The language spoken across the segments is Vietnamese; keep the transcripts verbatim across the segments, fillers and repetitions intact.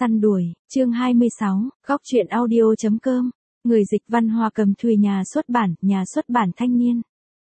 Săn đuổi, chương hai mươi sáu, góc truyện audio.com, người dịch văn Hoa Cầm Thùy, nhà xuất bản, nhà xuất bản Thanh Niên.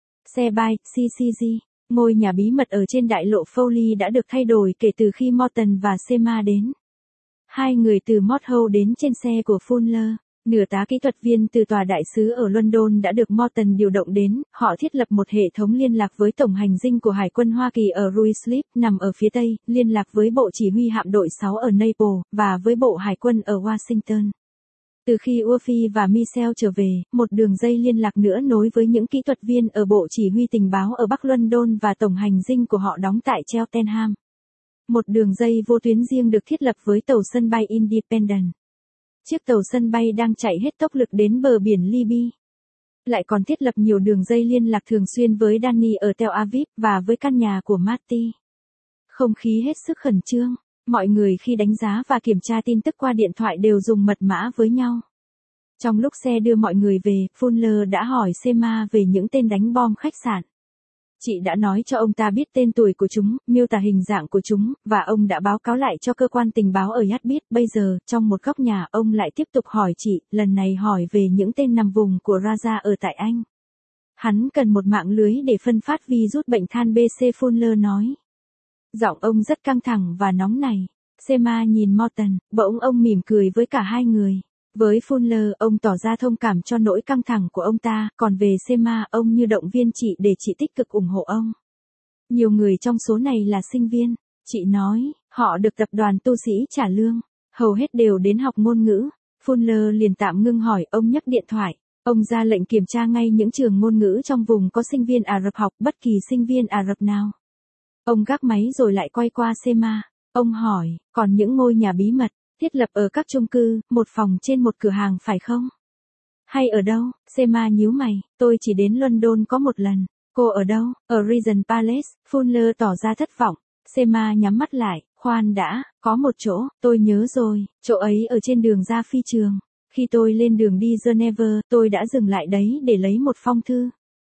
Xe by, xê xê giê, ngôi nhà bí mật ở trên đại lộ Foley đã được thay đổi kể từ khi Morton và Sema đến. Hai người từ Mothole đến trên xe của Fuller. Nửa tá kỹ thuật viên từ tòa đại sứ ở London đã được Morton điều động đến, họ thiết lập một hệ thống liên lạc với tổng hành dinh của Hải quân Hoa Kỳ ở Ruislip, nằm ở phía Tây, liên lạc với Bộ Chỉ huy Hạm đội sáu ở Naples, và với Bộ Hải quân ở Washington. Từ khi Urfi và Michel trở về, một đường dây liên lạc nữa nối với những kỹ thuật viên ở Bộ Chỉ huy Tình báo ở Bắc London và tổng hành dinh của họ đóng tại Cheltenham. Một đường dây vô tuyến riêng được thiết lập với tàu sân bay Independent. Chiếc tàu sân bay đang chạy hết tốc lực đến bờ biển Libya. Lại còn thiết lập nhiều đường dây liên lạc thường xuyên với Danny ở Tel Aviv và với căn nhà của Marty. Không khí hết sức khẩn trương, mọi người khi đánh giá và kiểm tra tin tức qua điện thoại đều dùng mật mã với nhau. Trong lúc xe đưa mọi người về, Fuller đã hỏi Sema về những tên đánh bom khách sạn. Chị đã nói cho ông ta biết tên tuổi của chúng, miêu tả hình dạng của chúng, và ông đã báo cáo lại cho cơ quan tình báo ở Yadbit. Bây giờ, trong một góc nhà, ông lại tiếp tục hỏi chị, lần này hỏi về những tên nằm vùng của Raja ở tại Anh. Hắn cần một mạng lưới để phân phát virus bệnh than B C, Fuller nói. Giọng ông rất căng thẳng và nóng nảy. Sema nhìn Morton, bỗng ông mỉm cười với cả hai người. Với Fuller, ông tỏ ra thông cảm cho nỗi căng thẳng của ông ta, còn về Sema, ông như động viên chị để chị tích cực ủng hộ ông. Nhiều người trong số này là sinh viên, chị nói, họ được tập đoàn tu sĩ trả lương, hầu hết đều đến học ngôn ngữ. Fuller liền tạm ngưng hỏi, ông nhấc điện thoại, ông ra lệnh kiểm tra ngay những trường ngôn ngữ trong vùng có sinh viên Ả Rập học, bất kỳ sinh viên Ả Rập nào. Ông gác máy rồi lại quay qua Sema, ông hỏi, còn những ngôi nhà bí mật thiết lập ở các chung cư, một phòng trên một cửa hàng phải không? Hay ở đâu? Sema nhíu mày, tôi chỉ đến London có một lần. Cô ở đâu? Ở Regent Palace. Fuller tỏ ra thất vọng. Sema nhắm mắt lại, khoan đã, có một chỗ, tôi nhớ rồi, chỗ ấy ở trên đường ra phi trường. Khi tôi lên đường đi Geneva, tôi đã dừng lại đấy để lấy một phong thư.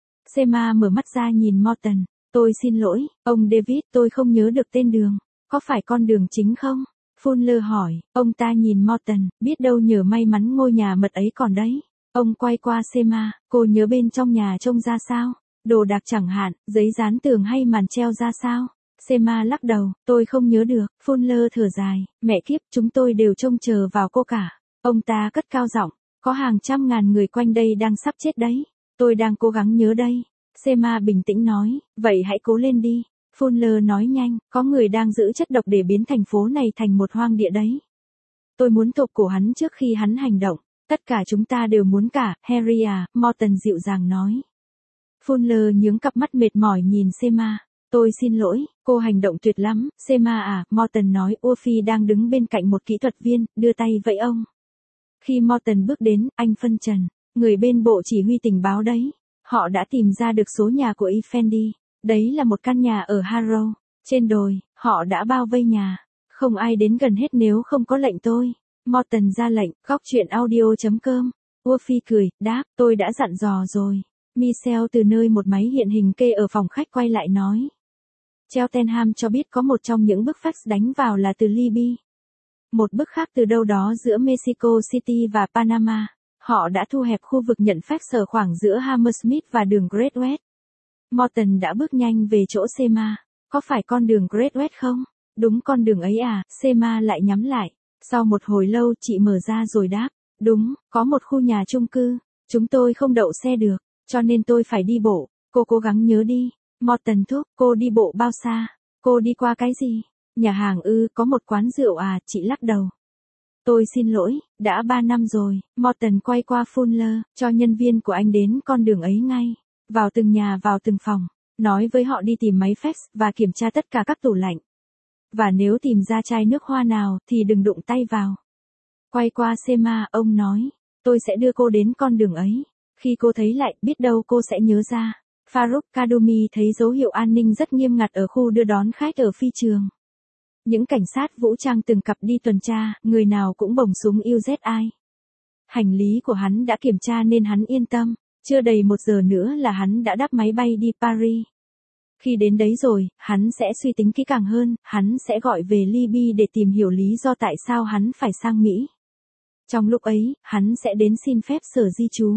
Sema mở mắt ra nhìn Morton, tôi xin lỗi, ông David, tôi không nhớ được tên đường. Có phải con đường chính không? Fuller hỏi, ông ta nhìn Morton, biết đâu nhờ may mắn ngôi nhà mật ấy còn đấy. Ông quay qua Sema, cô nhớ bên trong nhà trông ra sao? Đồ đạc chẳng hạn, giấy dán tường hay màn treo ra sao? Sema lắc đầu, tôi không nhớ được. Fuller thở dài, mẹ kiếp, chúng tôi đều trông chờ vào cô cả. Ông ta cất cao giọng, có hàng trăm ngàn người quanh đây đang sắp chết đấy. Tôi đang cố gắng nhớ đây. Sema bình tĩnh nói, vậy hãy cố lên đi. Fuller nói nhanh, có người đang giữ chất độc để biến thành phố này thành một hoang địa đấy. Tôi muốn tộp cổ hắn trước khi hắn hành động. Tất cả chúng ta đều muốn cả, Harry à, Morton dịu dàng nói. Fuller nhướng cặp mắt mệt mỏi nhìn Sema. Tôi xin lỗi, cô hành động tuyệt lắm, Sema à, Morton nói. Urfi đang đứng bên cạnh một kỹ thuật viên, đưa tay vẫy ông. Khi Morton bước đến, anh phân trần, người bên bộ chỉ huy tình báo đấy. Họ đã tìm ra được số nhà của Effendi. Đấy là một căn nhà ở Harrow, trên đồi, họ đã bao vây nhà. Không ai đến gần hết nếu không có lệnh tôi. Morton ra lệnh, góc truyện audio.com. Urfi cười, đáp, tôi đã dặn dò rồi. Michel từ nơi một máy hiện hình kê ở phòng khách quay lại nói. Cheltenham cho biết có một trong những bức fax đánh vào là từ Libya. Một bức khác từ đâu đó giữa Mexico City và Panama. Họ đã thu hẹp khu vực nhận fax ở khoảng giữa Hammersmith và đường Great West. Morton đã bước nhanh về chỗ Sema. Có phải con đường Great West không? Đúng con đường ấy à? Sema lại nhắm lại. Sau một hồi lâu chị mở ra rồi đáp. Đúng, có một khu nhà chung cư. Chúng tôi không đậu xe được, cho nên tôi phải đi bộ. Cô cố gắng nhớ đi. Morton thúc, cô đi bộ bao xa? Cô đi qua cái gì? Nhà hàng ư, có một quán rượu à? Chị lắc đầu. Tôi xin lỗi, đã ba năm rồi. Morton quay qua Fuller, cho nhân viên của anh đến con đường ấy ngay. Vào từng nhà, vào từng phòng, nói với họ đi tìm máy fax và kiểm tra tất cả các tủ lạnh. Và nếu tìm ra chai nước hoa nào thì đừng đụng tay vào. Quay qua Sema, ông nói, tôi sẽ đưa cô đến con đường ấy. Khi cô thấy lại, biết đâu cô sẽ nhớ ra. Farouk Kadumi thấy dấu hiệu an ninh rất nghiêm ngặt ở khu đưa đón khách ở phi trường. Những cảnh sát vũ trang từng cặp đi tuần tra, người nào cũng bồng súng u dét i. Hành lý của hắn đã kiểm tra nên hắn yên tâm. Chưa đầy một giờ nữa là hắn đã đáp máy bay đi Paris. Khi đến đấy rồi, hắn sẽ suy tính kỹ càng hơn, hắn sẽ gọi về Libya để tìm hiểu lý do tại sao hắn phải sang Mỹ. Trong lúc ấy, hắn sẽ đến xin phép sở di trú.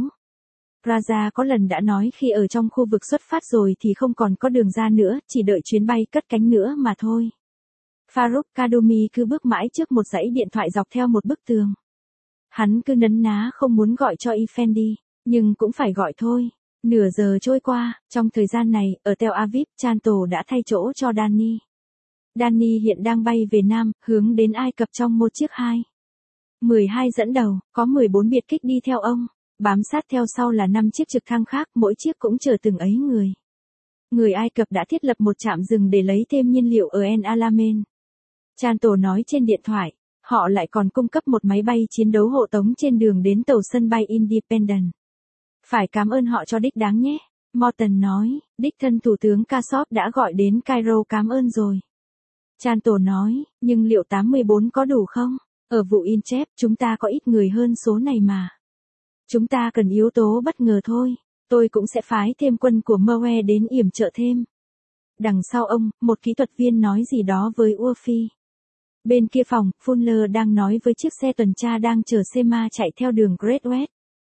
Raja có lần đã nói khi ở trong khu vực xuất phát rồi thì không còn có đường ra nữa, chỉ đợi chuyến bay cất cánh nữa mà thôi. Farooq Kadumi cứ bước mãi trước một dãy điện thoại dọc theo một bức tường. Hắn cứ nấn ná không muốn gọi cho Effendi, nhưng cũng phải gọi thôi. Nửa giờ trôi qua, trong thời gian này, ở Tel Aviv, Chanto đã thay chỗ cho Danny. Danny hiện đang bay về Nam, hướng đến Ai Cập trong một chiếc hai mười hai dẫn đầu, có mười bốn biệt kích đi theo ông. Bám sát theo sau là năm chiếc trực thăng khác, mỗi chiếc cũng chở từng ấy người. Người Ai Cập đã thiết lập một trạm dừng để lấy thêm nhiên liệu ở El Alamein. Chanto nói trên điện thoại, họ lại còn cung cấp một máy bay chiến đấu hộ tống trên đường đến tàu sân bay Independence. Phải cảm ơn họ cho đích đáng nhé. Morton nói, đích thân Thủ tướng Kassof đã gọi đến Cairo cảm ơn rồi. Chanto nói, nhưng liệu tám mươi bốn có đủ không? Ở vụ Inchep, chúng ta có ít người hơn số này mà. Chúng ta cần yếu tố bất ngờ thôi. Tôi cũng sẽ phái thêm quân của Moe đến yểm trợ thêm. Đằng sau ông, một kỹ thuật viên nói gì đó với Urfi. Bên kia phòng, Fuller đang nói với chiếc xe tuần tra đang chở Sema chạy theo đường Great West.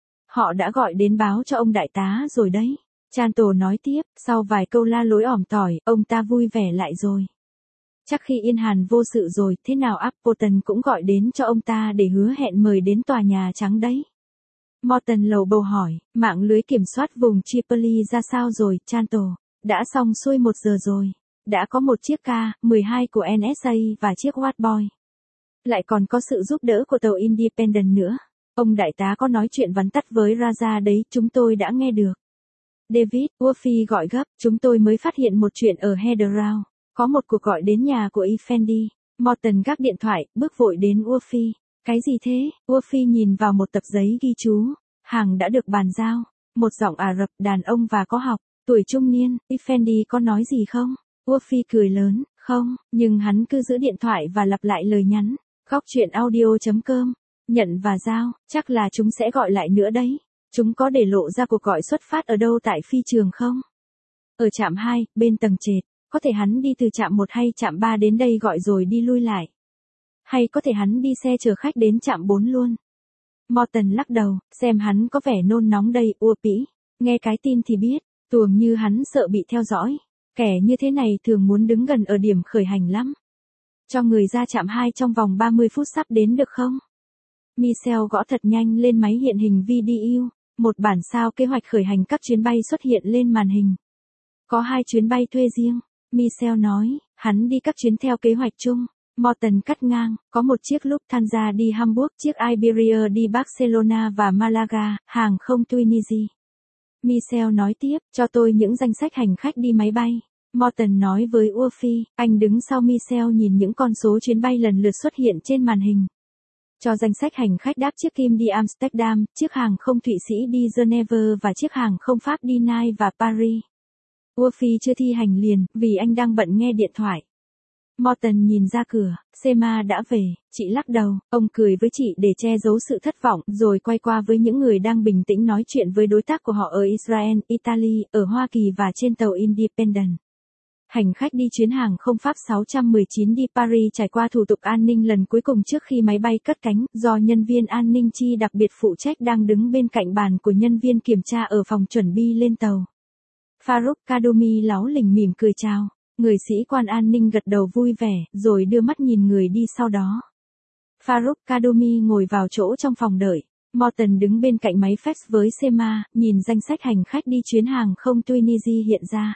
Họ đã gọi đến báo cho ông đại tá rồi đấy. Chanto nói tiếp, sau vài câu la lối ỏm tỏi, ông ta vui vẻ lại rồi. Chắc khi yên hàn vô sự rồi, thế nào Appleton cũng gọi đến cho ông ta để hứa hẹn mời đến tòa Nhà Trắng đấy. Morton lầu bầu hỏi, mạng lưới kiểm soát vùng Tripoli ra sao rồi, Chanto? Đã xong xuôi một giờ rồi. Đã có một chiếc K mười hai của en ét a và chiếc Watboy. Lại còn có sự giúp đỡ của tàu Independence nữa. Ông đại tá có nói chuyện vắn tắt với Raja đấy, chúng tôi đã nghe được. David, Urfi gọi gấp, chúng tôi mới phát hiện một chuyện ở Heathrow. Có một cuộc gọi đến nhà của Effendi. Morton gác điện thoại, bước vội đến Urfi. Cái gì thế? Urfi nhìn vào một tập giấy ghi chú. Hàng đã được bàn giao. Một giọng Ả Rập, đàn ông và có học, tuổi trung niên. Effendi có nói gì không? Urfi cười lớn, không, nhưng hắn cứ giữ điện thoại và lặp lại lời nhắn. Góc chuyện audio chấm com. Nhận và giao, chắc là chúng sẽ gọi lại nữa đấy. Chúng có để lộ ra cuộc gọi xuất phát ở đâu tại phi trường không? Ở trạm hai, bên tầng trệt. Có thể hắn đi từ trạm một hay trạm ba đến đây gọi rồi đi lui lại. Hay có thể hắn đi xe chở khách đến trạm bốn luôn. Morton lắc đầu, xem hắn có vẻ nôn nóng đây, Urfi. Nghe cái tin thì biết, tuồng như hắn sợ bị theo dõi. Kẻ như thế này thường muốn đứng gần ở điểm khởi hành lắm. Cho người ra trạm hai trong vòng ba mươi phút sắp đến được không? Michelle gõ thật nhanh lên máy hiện hình video. Một bản sao kế hoạch khởi hành các chuyến bay xuất hiện lên màn hình. Có hai chuyến bay thuê riêng. Michelle nói, hắn đi các chuyến theo kế hoạch chung. Morton cắt ngang, có một chiếc Lufthansa đi Hamburg, chiếc Iberia đi Barcelona và Malaga, hàng không Tunisia. Michelle nói tiếp, cho tôi những danh sách hành khách đi máy bay. Morton nói với Urfi, anh đứng sau Michelle nhìn những con số chuyến bay lần lượt xuất hiện trên màn hình. Cho danh sách hành khách đáp chiếc Kim đi Amsterdam, chiếc hàng không Thụy Sĩ đi Geneva và chiếc hàng không Pháp đi Nice và Paris. Urfi chưa thi hành liền, vì anh đang bận nghe điện thoại. Morton nhìn ra cửa, Sema đã về, chị lắc đầu, ông cười với chị để che giấu sự thất vọng, rồi quay qua với những người đang bình tĩnh nói chuyện với đối tác của họ ở Israel, Italy, ở Hoa Kỳ và trên tàu Independence. Hành khách đi chuyến hàng không Pháp sáu một chín đi Paris trải qua thủ tục an ninh lần cuối cùng trước khi máy bay cất cánh, do nhân viên an ninh chi đặc biệt phụ trách đang đứng bên cạnh bàn của nhân viên kiểm tra ở phòng chuẩn bị lên tàu. Farooq Kadumi láu lỉnh mỉm cười chào. Người sĩ quan an ninh gật đầu vui vẻ, rồi đưa mắt nhìn người đi sau đó. Farooq Kadumi ngồi vào chỗ trong phòng đợi. Morton đứng bên cạnh máy fax với Sema, nhìn danh sách hành khách đi chuyến hàng không Tunisia hiện ra.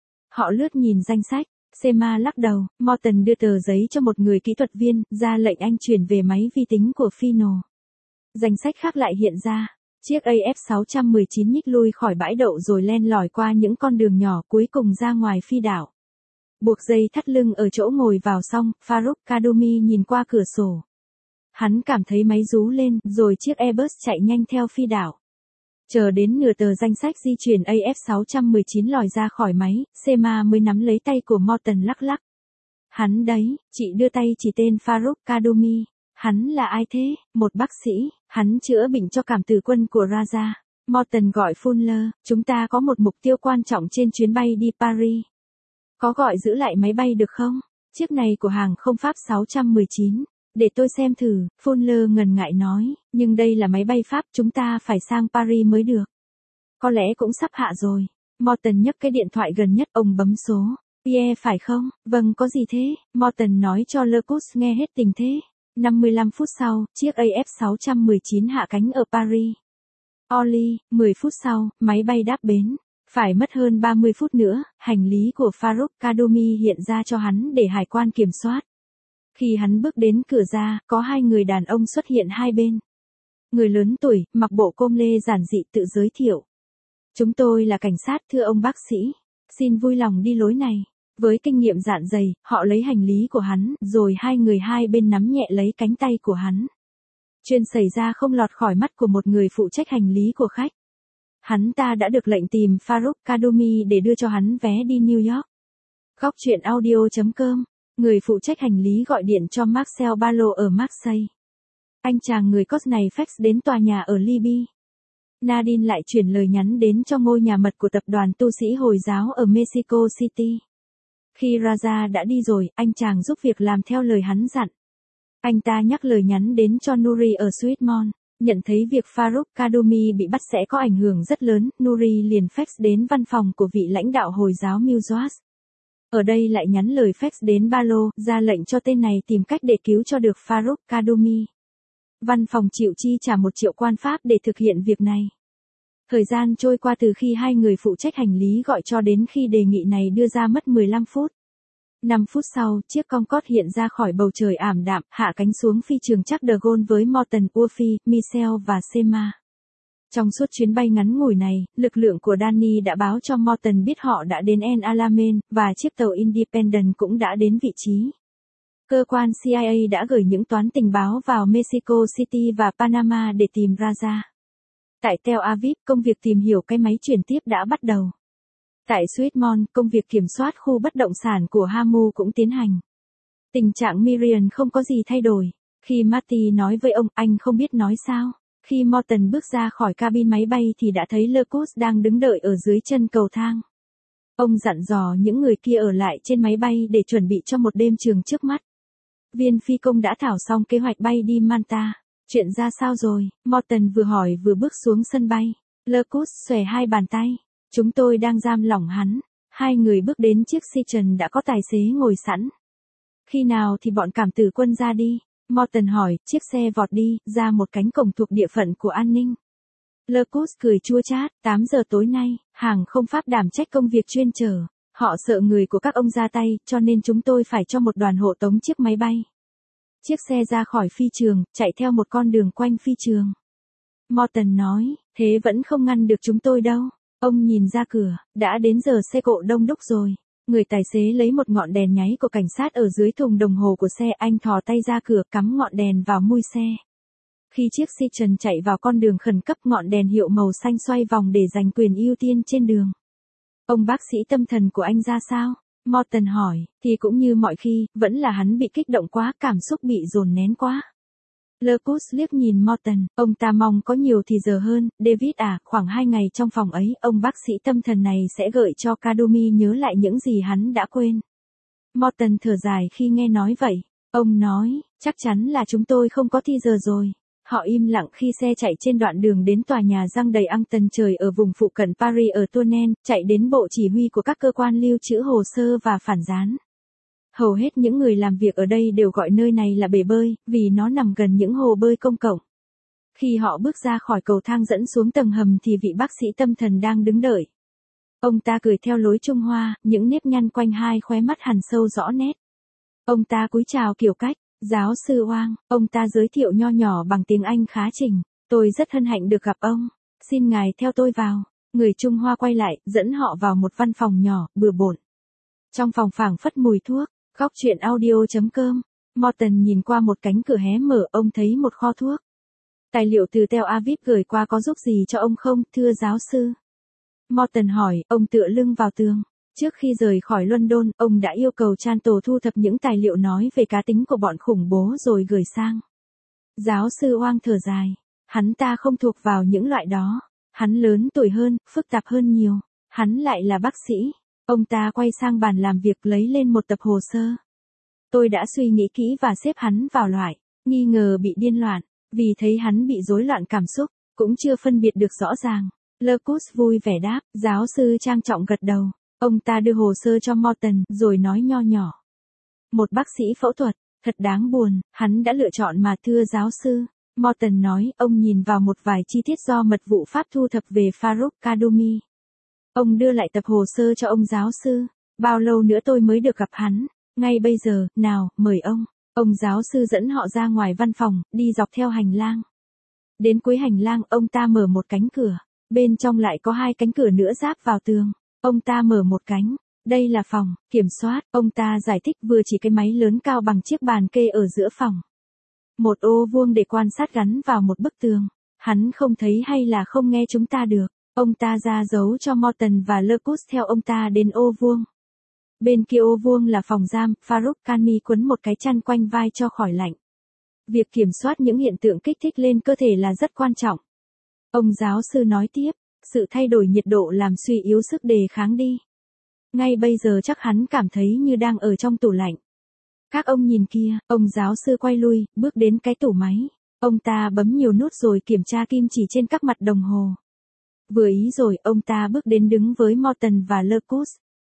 Họ lướt nhìn danh sách. Sema lắc đầu, Morton đưa tờ giấy cho một người kỹ thuật viên, ra lệnh anh chuyển về máy vi tính của Fino. Danh sách khác lại hiện ra. Chiếc A F sáu một chín nhích lui khỏi bãi đậu rồi len lỏi qua những con đường nhỏ cuối cùng ra ngoài phi đảo. Buộc dây thắt lưng ở chỗ ngồi vào xong, Farooq Kadumi nhìn qua cửa sổ. Hắn cảm thấy máy rú lên, rồi chiếc Airbus chạy nhanh theo phi đảo. Chờ đến nửa tờ danh sách di chuyển A F sáu một chín lòi ra khỏi máy, Sema mới nắm lấy tay của Morton lắc lắc. Hắn đấy, chị đưa tay chỉ tên Farooq Kadumi. Hắn là ai thế? Một bác sĩ, hắn chữa bệnh cho cảm tử quân của Raja. Morton gọi Fuller, chúng ta có một mục tiêu quan trọng trên chuyến bay đi Paris. Có gọi giữ lại máy bay được không? Chiếc này của hàng không Pháp sáu một chín. Để tôi xem thử, Fuller ngần ngại nói, nhưng đây là máy bay Pháp, chúng ta phải sang Paris mới được. Có lẽ cũng sắp hạ rồi. Morton nhấc cái điện thoại gần nhất, ông bấm số. Pierre phải không? Vâng, có gì thế? Morton nói cho Lecousse nghe hết tình thế. năm mươi lăm phút sau, chiếc A F sáu một chín hạ cánh ở Paris. Orly, mười phút sau, máy bay đáp bến. Phải mất hơn ba mươi phút nữa, hành lý của Farouk Kaddoumi hiện ra cho hắn để hải quan kiểm soát. Khi hắn bước đến cửa ra, có hai người đàn ông xuất hiện hai bên. Người lớn tuổi, mặc bộ com lê giản dị tự giới thiệu. Chúng tôi là cảnh sát, thưa ông bác sĩ. Xin vui lòng đi lối này. Với kinh nghiệm dạn dày, họ lấy hành lý của hắn, rồi hai người hai bên nắm nhẹ lấy cánh tay của hắn. Chuyện xảy ra không lọt khỏi mắt của một người phụ trách hành lý của khách. Hắn ta đã được lệnh tìm Farouk Kaddoumi để đưa cho hắn vé đi New York. Góc truyện audio chấm com. Người phụ trách hành lý gọi điện cho Marcel Barlo ở Marseille. Anh chàng người Cos này fax đến tòa nhà ở Libya. Nadine lại chuyển lời nhắn đến cho ngôi nhà mật của tập đoàn tu sĩ Hồi giáo ở Mexico City. Khi Raja đã đi rồi, anh chàng giúp việc làm theo lời hắn dặn. Anh ta nhắc lời nhắn đến cho Nuri ở Sweetmont. Nhận thấy việc Farouk Kaddoumi bị bắt sẽ có ảnh hưởng rất lớn, Nuri liền fax đến văn phòng của vị lãnh đạo Hồi giáo Mewaz. Ở đây lại nhắn lời fax đến Barlo, ra lệnh cho tên này tìm cách để cứu cho được Farouk Kaddoumi. Văn phòng chịu chi trả một triệu quan Pháp để thực hiện việc này. Thời gian trôi qua từ khi hai người phụ trách hành lý gọi cho đến khi đề nghị này đưa ra mất mười lăm phút. năm phút sau, chiếc Concorde hiện ra khỏi bầu trời ảm đạm, hạ cánh xuống phi trường Charles de Gaulle với Morton, Urphy, Michel và Sema. Trong suốt chuyến bay ngắn ngủi này, lực lượng của Danny đã báo cho Morton biết họ đã đến El Alamein, và chiếc tàu Independent cũng đã đến vị trí. Cơ quan C I A đã gửi những toán tình báo vào Mexico City và Panama để tìm Raja. Tại Tel Aviv, công việc tìm hiểu cái máy chuyển tiếp đã bắt đầu. Tại Sweetmont, công việc kiểm soát khu bất động sản của Hamu cũng tiến hành. Tình trạng Miriam không có gì thay đổi. Khi Marty nói với ông, anh không biết nói sao. Khi Morton bước ra khỏi cabin máy bay thì đã thấy Lecousse đang đứng đợi ở dưới chân cầu thang. Ông dặn dò những người kia ở lại trên máy bay để chuẩn bị cho một đêm trường trước mắt. Viên phi công đã thảo xong kế hoạch bay đi Manta. Chuyện ra sao rồi? Morton vừa hỏi vừa bước xuống sân bay. Lecousse xòe hai bàn tay. Chúng tôi đang giam lỏng hắn. Hai người bước đến chiếc Citroen đã có tài xế ngồi sẵn. Khi nào thì bọn cảm tử quân ra đi? Morton hỏi, chiếc xe vọt đi, ra một cánh cổng thuộc địa phận của an ninh. Lecousse cười chua chát, tám giờ tối nay, hàng không Pháp đảm trách công việc chuyên chở. Họ sợ người của các ông ra tay, cho nên chúng tôi phải cho một đoàn hộ tống chiếc máy bay. Chiếc xe ra khỏi phi trường, chạy theo một con đường quanh phi trường. Morton nói, thế vẫn không ngăn được chúng tôi đâu. Ông nhìn ra cửa, đã đến giờ xe cộ đông đúc rồi. Người tài xế lấy một ngọn đèn nháy của cảnh sát ở dưới thùng đồng hồ của xe, anh thò tay ra cửa cắm ngọn đèn vào mui xe. Khi chiếc Citroen chạy vào con đường khẩn cấp, ngọn đèn hiệu màu xanh xoay vòng để giành quyền ưu tiên trên đường. Ông bác sĩ tâm thần của anh ra sao? Morton hỏi, thì cũng như mọi khi, vẫn là hắn bị kích động quá, cảm xúc bị dồn nén quá. Lecousse liếc nhìn Morton, ông ta mong có nhiều thì giờ hơn, David à, khoảng hai ngày trong phòng ấy, ông bác sĩ tâm thần này sẽ gợi cho Kaddoumi nhớ lại những gì hắn đã quên. Morton thở dài khi nghe nói vậy. Ông nói, chắc chắn là chúng tôi không có thì giờ rồi. Họ im lặng khi xe chạy trên đoạn đường đến tòa nhà răng đầy ăng tần trời ở vùng phụ cận Paris ở Tournai, chạy đến bộ chỉ huy của các cơ quan lưu trữ hồ sơ và phản gián. Hầu hết những người làm việc ở đây đều gọi nơi này là bể bơi, vì nó nằm gần những hồ bơi công cộng. Khi họ bước ra khỏi cầu thang dẫn xuống tầng hầm thì vị bác sĩ tâm thần đang đứng đợi. Ông ta cười theo lối Trung Hoa, những nếp nhăn quanh hai khóe mắt hằn sâu rõ nét. Ông ta cúi chào kiểu cách, giáo sư Wang, ông ta giới thiệu nho nhỏ bằng tiếng Anh khá trình. Tôi rất hân hạnh được gặp ông, xin ngài theo tôi vào. Người Trung Hoa quay lại, dẫn họ vào một văn phòng nhỏ, bừa bộn. Trong phòng phảng phất mùi thuốc. Góc truyện audio chấm com. Morton nhìn qua một cánh cửa hé mở, ông thấy một kho thuốc. Tài liệu từ Tel Aviv gửi qua có giúp gì cho ông không, thưa giáo sư? Morton hỏi, ông tựa lưng vào tường. Trước khi rời khỏi London, ông đã yêu cầu Chantal thu thập những tài liệu nói về cá tính của bọn khủng bố rồi gửi sang. Giáo sư Wang thở dài. Hắn ta không thuộc vào những loại đó. Hắn lớn tuổi hơn, phức tạp hơn nhiều. Hắn lại là bác sĩ. Ông ta quay sang bàn làm việc lấy lên một tập hồ sơ. Tôi đã suy nghĩ kỹ và xếp hắn vào loại nghi ngờ bị điên loạn, vì thấy hắn bị rối loạn cảm xúc, cũng chưa phân biệt được rõ ràng. Lucas vui vẻ đáp, giáo sư trang trọng gật đầu. Ông ta đưa hồ sơ cho Morton rồi nói nho nhỏ. Một bác sĩ phẫu thuật, thật đáng buồn, hắn đã lựa chọn mà thưa giáo sư. Morton nói, ông nhìn vào một vài chi tiết do mật vụ Pháp thu thập về Farouk Kaddoumi. Ông đưa lại tập hồ sơ cho ông giáo sư. Bao lâu nữa tôi mới được gặp hắn? Ngay bây giờ, nào, mời ông. Ông giáo sư dẫn họ ra ngoài văn phòng, đi dọc theo hành lang. Đến cuối hành lang, ông ta mở một cánh cửa. Bên trong lại có hai cánh cửa nữa giáp vào tường. Ông ta mở một cánh. Đây là phòng kiểm soát, ông ta giải thích vừa chỉ cái máy lớn cao bằng chiếc bàn kê ở giữa phòng. Một ô vuông để quan sát gắn vào một bức tường. Hắn không thấy hay là không nghe chúng ta được. Ông ta ra dấu cho Morton và Lucas theo ông ta đến ô vuông. Bên kia ô vuông là phòng giam, Farouk Kaddoumi quấn một cái chăn quanh vai cho khỏi lạnh. Việc kiểm soát những hiện tượng kích thích lên cơ thể là rất quan trọng. Ông giáo sư nói tiếp, sự thay đổi nhiệt độ làm suy yếu sức đề kháng đi. Ngay bây giờ chắc hắn cảm thấy như đang ở trong tủ lạnh. Các ông nhìn kia, ông giáo sư quay lui, bước đến cái tủ máy. Ông ta bấm nhiều nút rồi kiểm tra kim chỉ trên các mặt đồng hồ. Vừa ý rồi, ông ta bước đến đứng với Morton và Lucas.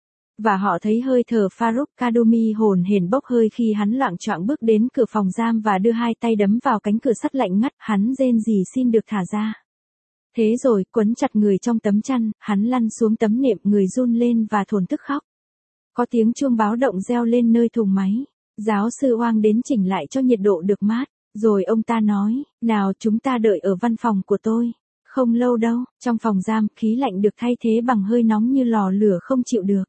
Và họ thấy hơi thở Farouk Kaddoumi hổn hển bốc hơi khi hắn loạng choạng bước đến cửa phòng giam và đưa hai tay đấm vào cánh cửa sắt lạnh ngắt, hắn rên rỉ xin được thả ra. Thế rồi, quấn chặt người trong tấm chăn, hắn lăn xuống tấm nệm, người run lên và thổn thức khóc. Có tiếng chuông báo động reo lên nơi thùng máy. Giáo sư Wang đến chỉnh lại cho nhiệt độ được mát, rồi ông ta nói, nào chúng ta đợi ở văn phòng của tôi. Không lâu đâu, trong phòng giam, khí lạnh được thay thế bằng hơi nóng như lò lửa không chịu được.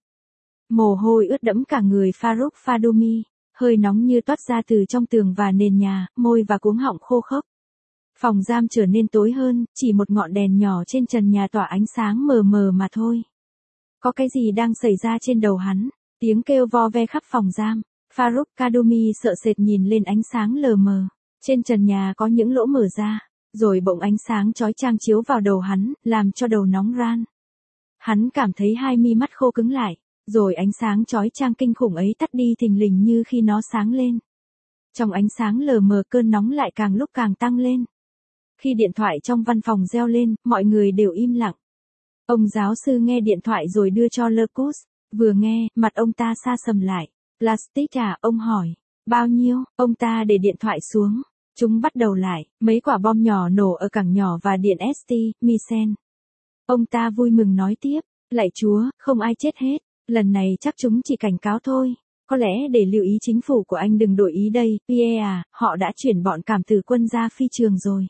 Mồ hôi ướt đẫm cả người Farouk Kaddoumi, hơi nóng như toát ra từ trong tường và nền nhà, môi và cuống họng khô khốc. Phòng giam trở nên tối hơn, chỉ một ngọn đèn nhỏ trên trần nhà tỏa ánh sáng mờ mờ mà thôi. Có cái gì đang xảy ra trên đầu hắn? Tiếng kêu vo ve khắp phòng giam. Farouk Kaddoumi sợ sệt nhìn lên ánh sáng lờ mờ. Trên trần nhà có những lỗ mở ra, rồi bỗng ánh sáng chói chang chiếu vào đầu hắn, làm cho đầu nóng ran. Hắn cảm thấy hai mi mắt khô cứng lại, rồi ánh sáng chói chang kinh khủng ấy tắt đi thình lình như khi nó sáng lên. Trong ánh sáng lờ mờ cơn nóng lại càng lúc càng tăng lên. Khi điện thoại trong văn phòng reo lên, mọi người đều im lặng. Ông giáo sư nghe điện thoại rồi đưa cho Lucas. Vừa nghe, mặt ông ta sa sầm lại. Plastic à, ông hỏi. Bao nhiêu? Ông ta để điện thoại xuống. Chúng bắt đầu lại, mấy quả bom nhỏ nổ ở cảng nhỏ và điện ét tê, Misen. Ông ta vui mừng nói tiếp. Lạy Chúa, không ai chết hết. Lần này chắc chúng chỉ cảnh cáo thôi. Có lẽ để lưu ý chính phủ của anh đừng đổi ý đây. Pierre à, họ đã chuyển bọn cảm tử quân ra phi trường rồi.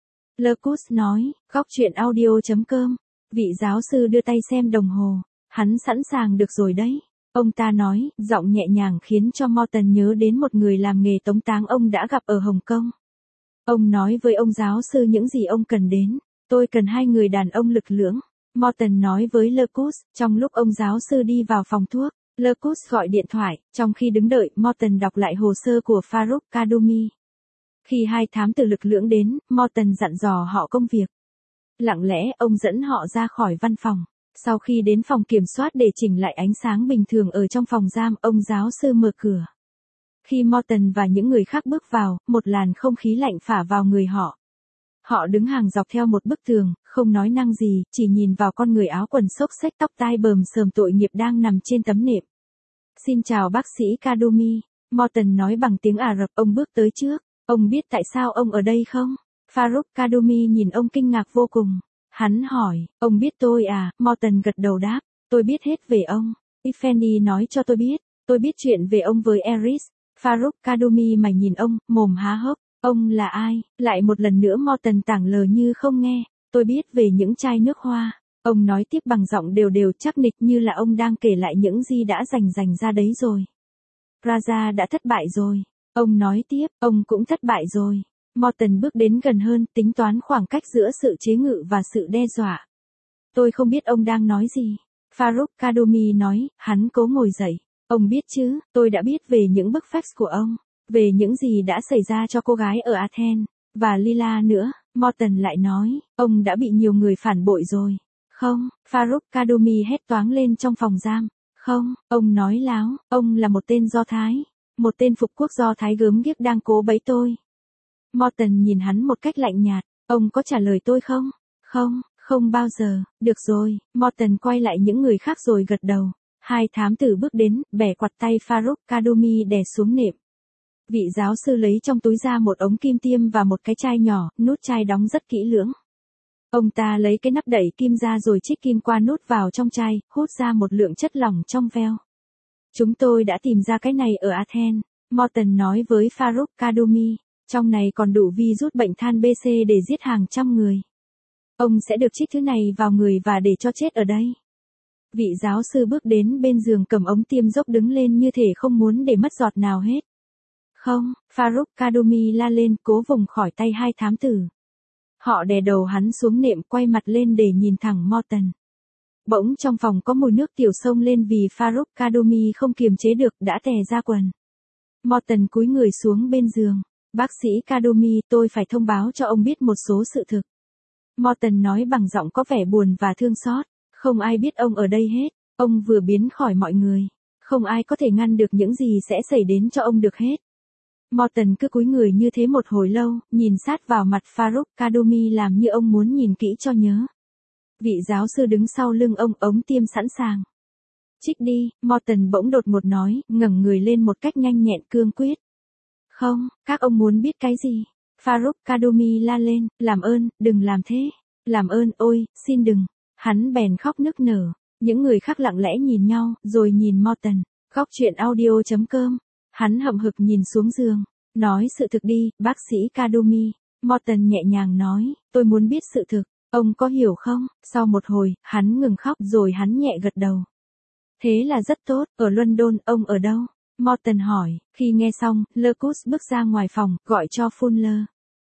Lucas nói, góc truyện audio chấm com. Vị giáo sư đưa tay xem đồng hồ. Hắn sẵn sàng được rồi đấy. Ông ta nói, giọng nhẹ nhàng khiến cho Morton nhớ đến một người làm nghề tống táng ông đã gặp ở Hồng Kông. Ông nói với ông giáo sư những gì ông cần đến. Tôi cần hai người đàn ông lực lưỡng. Morton nói với Lucas, trong lúc ông giáo sư đi vào phòng thuốc. Lucas gọi điện thoại, trong khi đứng đợi, Morton đọc lại hồ sơ của Farouk Kaddoumi. Khi hai thám tử lực lưỡng đến, Morton dặn dò họ công việc. Lặng lẽ, ông dẫn họ ra khỏi văn phòng. Sau khi đến phòng kiểm soát để chỉnh lại ánh sáng bình thường ở trong phòng giam, ông giáo sư mở cửa. Khi Morton và những người khác bước vào, một làn không khí lạnh phả vào người họ. Họ đứng hàng dọc theo một bức tường, không nói năng gì, chỉ nhìn vào con người áo quần xốc xếch tóc tai bờm sờm tội nghiệp đang nằm trên tấm nệm. Xin chào bác sĩ Kaddoumi. Morton nói bằng tiếng Ả Rập, ông bước tới trước. Ông biết tại sao ông ở đây không? Farouk Kaddoumi nhìn ông kinh ngạc vô cùng. Hắn hỏi, ông biết tôi à? Morton gật đầu đáp, tôi biết hết về ông. Effendi nói cho tôi biết, tôi biết chuyện về ông với Eris. Farouk Kaddoumi mày nhìn ông, mồm há hốc. Ông là ai? Lại một lần nữa Morton tảng lờ như không nghe. Tôi biết về những chai nước hoa. Ông nói tiếp bằng giọng đều đều chắc nịch như là ông đang kể lại những gì đã dành dành ra đấy rồi. Raja đã thất bại rồi. Ông nói tiếp, ông cũng thất bại rồi. Morton bước đến gần hơn, tính toán khoảng cách giữa sự chế ngự và sự đe dọa. Tôi không biết ông đang nói gì. Farouk Kaddoumi nói, hắn cố ngồi dậy. Ông biết chứ, tôi đã biết về những bức fax của ông. Về những gì đã xảy ra cho cô gái ở Athens. Và Lila nữa. Morton lại nói, ông đã bị nhiều người phản bội rồi. Không, Farouk Kaddoumi hét toáng lên trong phòng giam. Không, ông nói láo, ông là một tên Do Thái. Một tên phục quốc Do Thái gớm ghiếc đang cố bẫy tôi. Morton nhìn hắn một cách lạnh nhạt. Ông có trả lời tôi không? Không, không bao giờ. Được rồi, Morton quay lại những người khác rồi gật đầu. Hai thám tử bước đến, bẻ quặt tay Farouk Kadumi đè xuống nệm. Vị giáo sư lấy trong túi ra một ống kim tiêm và một cái chai nhỏ, nút chai đóng rất kỹ lưỡng. Ông ta lấy cái nắp đẩy kim ra rồi trích kim qua nút vào trong chai, hút ra một lượng chất lỏng trong veo. Chúng tôi đã tìm ra cái này ở Athens, Morton nói với Farouk Kadumi. Trong này còn đủ virus bệnh than B C để giết hàng trăm người. Ông sẽ được trích thứ này vào người và để cho chết ở đây. Vị giáo sư bước đến bên giường cầm ống tiêm dốc đứng lên như thể không muốn để mất giọt nào hết. Không, Farouk Kadumi la lên cố vùng khỏi tay hai thám tử. Họ đè đầu hắn xuống nệm quay mặt lên để nhìn thẳng Morton. Bỗng trong phòng có mùi nước tiểu xông lên vì Farouk Kadumi không kiềm chế được đã tè ra quần. Morton cúi người xuống bên giường. Bác sĩ Kadumi, tôi phải thông báo cho ông biết một số sự thực. Morton nói bằng giọng có vẻ buồn và thương xót. Không ai biết ông ở đây hết. Ông vừa biến khỏi mọi người. Không ai có thể ngăn được những gì sẽ xảy đến cho ông được hết. Morton cứ cúi người như thế một hồi lâu, nhìn sát vào mặt Farouk Kadumi làm như ông muốn nhìn kỹ cho nhớ. Vị giáo sư đứng sau lưng ông, ống tiêm sẵn sàng. Trích đi, Morton bỗng đột ngột nói, ngẩng người lên một cách nhanh nhẹn cương quyết. Không, các ông muốn biết cái gì? Farouk Kadumi la lên, làm ơn, đừng làm thế. Làm ơn, ôi, xin đừng. Hắn bèn khóc nức nở. Những người khác lặng lẽ nhìn nhau, rồi nhìn Morton. Góc truyện audio chấm com. Hắn hậm hực nhìn xuống giường. Nói sự thực đi, bác sĩ Kadumi. Morton nhẹ nhàng nói, tôi muốn biết sự thực. Ông có hiểu không? Sau một hồi, hắn ngừng khóc rồi hắn nhẹ gật đầu. Thế là rất tốt, ở London, ông ở đâu? Morton hỏi, khi nghe xong, Lecus bước ra ngoài phòng, gọi cho Fuller.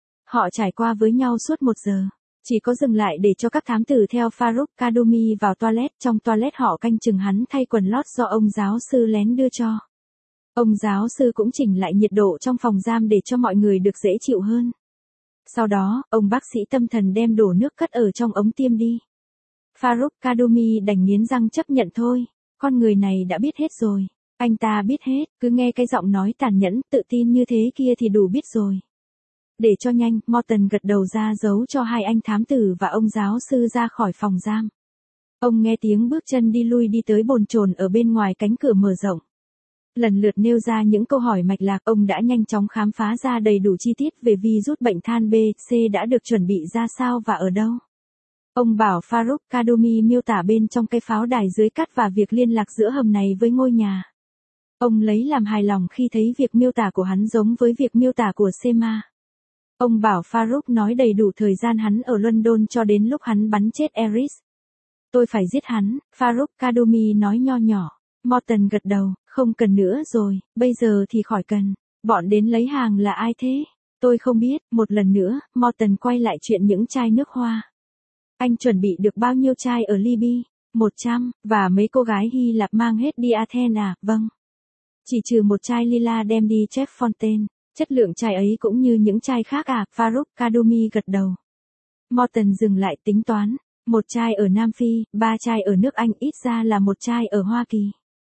Họ trải qua với nhau suốt một giờ. Chỉ có dừng lại để cho các thám tử theo Farouk Kadumi vào toilet. Trong toilet họ canh chừng hắn thay quần lót do ông giáo sư lén đưa cho. Ông giáo sư cũng chỉnh lại nhiệt độ trong phòng giam để cho mọi người được dễ chịu hơn. Sau đó, ông bác sĩ tâm thần đem đổ nước cất ở trong ống tiêm đi. Farouk Kadumi đành nghiến răng chấp nhận thôi. Con người này đã biết hết rồi. Anh ta biết hết, cứ nghe cái giọng nói tàn nhẫn, tự tin như thế kia thì đủ biết rồi. Để cho nhanh, Morton gật đầu ra dấu cho hai anh thám tử và ông giáo sư ra khỏi phòng giam. Ông nghe tiếng bước chân đi lui đi tới bồn chồn ở bên ngoài cánh cửa mở rộng. Lần lượt nêu ra những câu hỏi mạch lạc, ông đã nhanh chóng khám phá ra đầy đủ chi tiết về virus bệnh than B, C đã được chuẩn bị ra sao và ở đâu. Ông bảo Farouk Kadumi miêu tả bên trong cái pháo đài dưới cát và việc liên lạc giữa hầm này với ngôi nhà. Ông lấy làm hài lòng khi thấy việc miêu tả của hắn giống với việc miêu tả của Sema. Ông bảo Farouk nói đầy đủ thời gian hắn ở London cho đến lúc hắn bắn chết Eris. Tôi phải giết hắn, Farouk Kadumi nói nho nhỏ. Morton gật đầu, không cần nữa rồi, bây giờ thì khỏi cần. Bọn đến lấy hàng là ai thế? Tôi không biết, một lần nữa, Morton quay lại chuyện những chai nước hoa. Anh chuẩn bị được bao nhiêu chai ở Libya? một trăm, và mấy cô gái Hy Lạp mang hết đi Athens à? Vâng. Chỉ trừ một chai lila đem đi Cheffontaine. Chất lượng chai ấy cũng như những chai khác à? Farouk Kadumi gật đầu. Morton dừng lại tính toán. Một chai ở Nam Phi, ba chai ở nước Anh, ít ra là một chai ở Hoa Kỳ.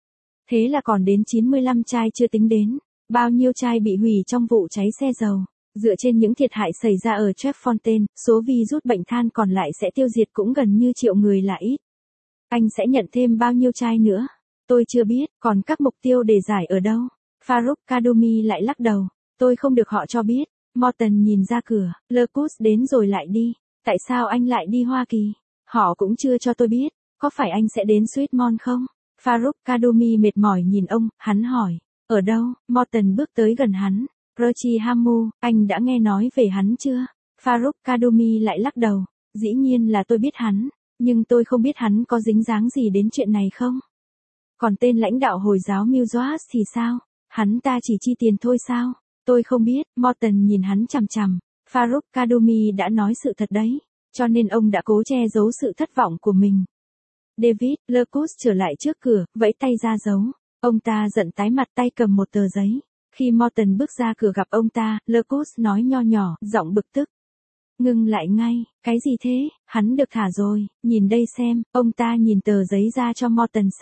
Thế là còn đến chín mươi lăm chai chưa tính đến. Bao nhiêu chai bị hủy trong vụ cháy xe dầu? Dựa trên những thiệt hại xảy ra ở Cheffontaine, số virus bệnh than còn lại sẽ tiêu diệt cũng gần như triệu người là ít. Anh sẽ nhận thêm bao nhiêu chai nữa? Tôi chưa biết, còn các mục tiêu để giải ở đâu? Farouk Kadumi lại lắc đầu. Tôi không được họ cho biết. Morton nhìn ra cửa, Lecus đến rồi lại đi. Tại sao anh lại đi Hoa Kỳ? Họ cũng chưa cho tôi biết. Có phải anh sẽ đến Sweetmon không? Farouk Kadumi mệt mỏi nhìn ông, hắn hỏi. Ở đâu? Morton bước tới gần hắn. Rochi Hamu, anh đã nghe nói về hắn chưa? Farouk Kadumi lại lắc đầu. Dĩ nhiên là tôi biết hắn, nhưng tôi không biết hắn có dính dáng gì đến chuyện này không? Còn tên lãnh đạo Hồi giáo Milwas thì sao? Hắn ta chỉ chi tiền thôi sao? Tôi không biết, Morton nhìn hắn chằm chằm. Farouk Kadumi đã nói sự thật đấy, cho nên ông đã cố che giấu sự thất vọng của mình. David, Lecus trở lại trước cửa, vẫy tay ra dấu. Ông ta giận tái mặt, tay cầm một tờ giấy. Khi Morton bước ra cửa gặp ông ta, Lecus nói nho nhỏ, giọng bực tức. Ngưng lại ngay, cái gì thế? Hắn được thả rồi, nhìn đây xem. Ông ta nhìn tờ giấy ra cho Morton xem.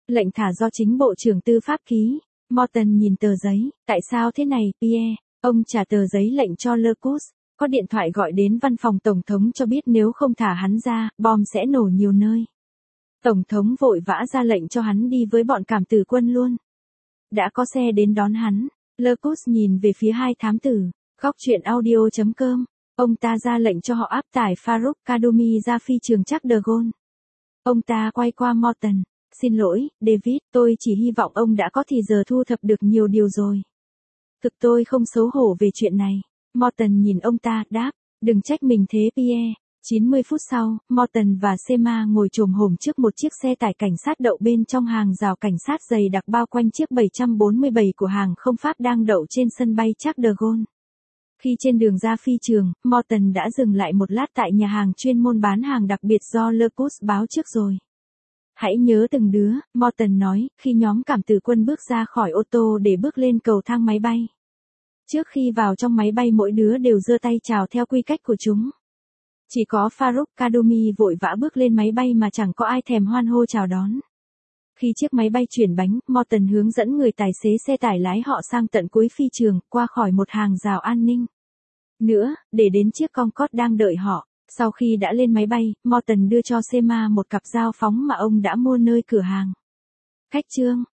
Lệnh thả do chính Bộ trưởng Tư pháp ký. Morton nhìn tờ giấy, tại sao thế này, Pierre? Ông trả tờ giấy lệnh cho Leclerc. Có điện thoại gọi đến văn phòng Tổng thống cho biết nếu không thả hắn ra, bom sẽ nổ nhiều nơi. Tổng thống vội vã ra lệnh cho hắn đi với bọn cảm tử quân luôn. Đã có xe đến đón hắn. Leclerc nhìn về phía hai thám tử. Góc truyện audio chấm com. Ông ta ra lệnh cho họ áp tải Farouk Kaddoumi ra phi trường Charles de Gaulle. Ông ta quay qua Morton. Xin lỗi, David, tôi chỉ hy vọng ông đã có thì giờ thu thập được nhiều điều rồi. Thực tôi không xấu hổ về chuyện này. Morton nhìn ông ta, đáp, đừng trách mình thế Pierre. chín mươi phút sau, Morton và Sema ngồi chồm hổm trước một chiếc xe tải cảnh sát đậu bên trong hàng rào cảnh sát dày đặc bao quanh chiếc bảy trăm bốn mươi bảy của hàng không Pháp đang đậu trên sân bay Charles de Gaulle. Khi trên đường ra phi trường, Morton đã dừng lại một lát tại nhà hàng chuyên môn bán hàng đặc biệt do Leclerc báo trước rồi. Hãy nhớ từng đứa, Morton nói, khi nhóm cảm tử quân bước ra khỏi ô tô để bước lên cầu thang máy bay. Trước khi vào trong máy bay mỗi đứa đều giơ tay chào theo quy cách của chúng. Chỉ có Farouk Kaddoumi vội vã bước lên máy bay mà chẳng có ai thèm hoan hô chào đón. Khi chiếc máy bay chuyển bánh, Morton hướng dẫn người tài xế xe tải lái họ sang tận cuối phi trường, qua khỏi một hàng rào an ninh. Nữa, để đến chiếc Concorde đang đợi họ. Sau khi đã lên máy bay, Morton đưa cho Sema một cặp dao phóng mà ông đã mua nơi cửa hàng. Khách trương,